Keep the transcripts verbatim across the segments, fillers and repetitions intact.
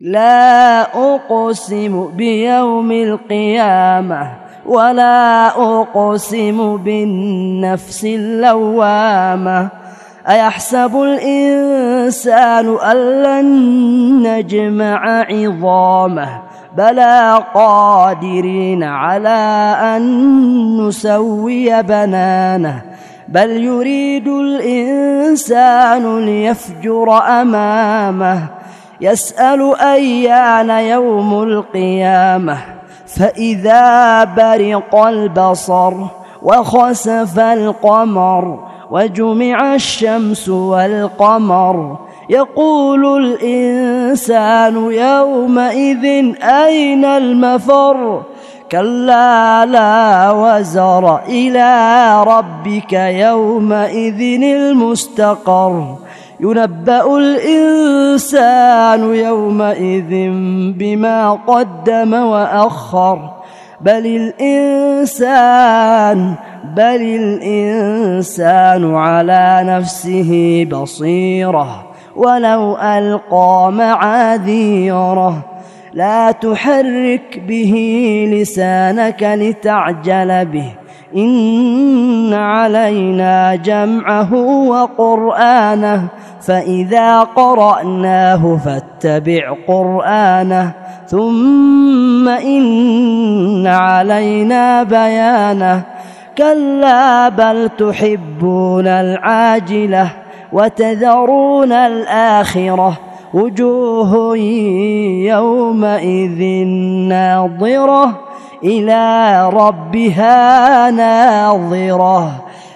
لا أقسم بيوم القيامة ولا أقسم بالنفس اللوامة. أيحسب الإنسان أن لن نجمع عظامه بلى قادرين على أن نسوي بنانه. بل يريد الإنسان ليفجر أمامه يسأل أيان يوم القيامة. فإذا برق البصر وخسف القمر وجمع الشمس والقمر يقول الإنسان يومئذ أين المفر. كلا لا وزر إلى ربك يومئذ المستقر. ينبأ الإنسان يومئذ بما قدم وأخر. بل الإنسان بل الإنسان على نفسه بصيرة ولو ألقى معاذيره. لا تحرك به لسانك لتعجل به إن علينا جمعه وقرآنه. فإذا قرأناه فاتبع قرآنه ثم إن علينا بيانه. كلا بل تحبون العاجلة وتذرون الآخرة. وجوه يومئذ ناظرة إلى ربها ناظرة.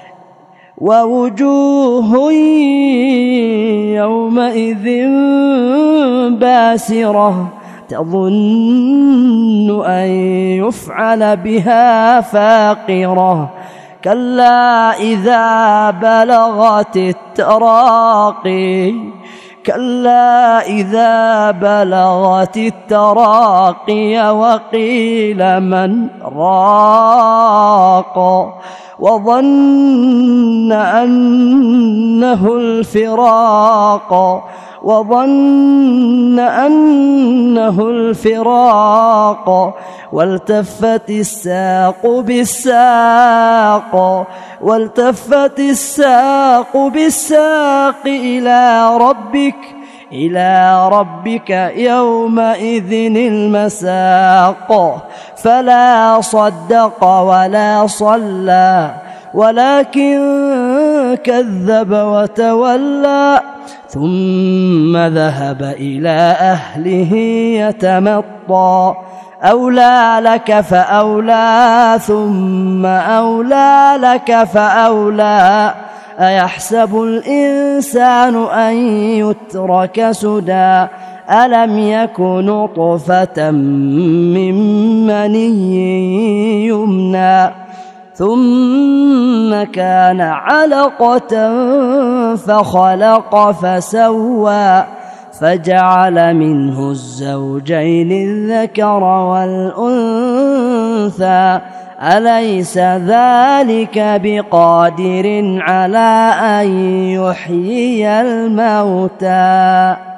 ووجوه يومئذ باسرة تظن أن يفعل بها فاقرة. كلا إذا بلغت التراقي كلا إذا بلغت التراقي وقيل من راق وظن أنه الفراق وظن أنه الفراق. والتفت الساق بالساق والتفت الساق بالساق إلى ربك إلى ربك يومئذ المساق. فلا صدق ولا صلى ولكن كذب وتولى ثم ذهب إلى أهله يتمطى. أولى لك فأولى ثم أولى لك فأولى. أيحسب الإنسان أن يترك سدى ألم يك نطفة من مني يمنى ثم كان علقة فخلق فسوى فجعل منه الزوجين الذكر والأنثى. أليس ذلك بقادر على أن يحيي الموتى؟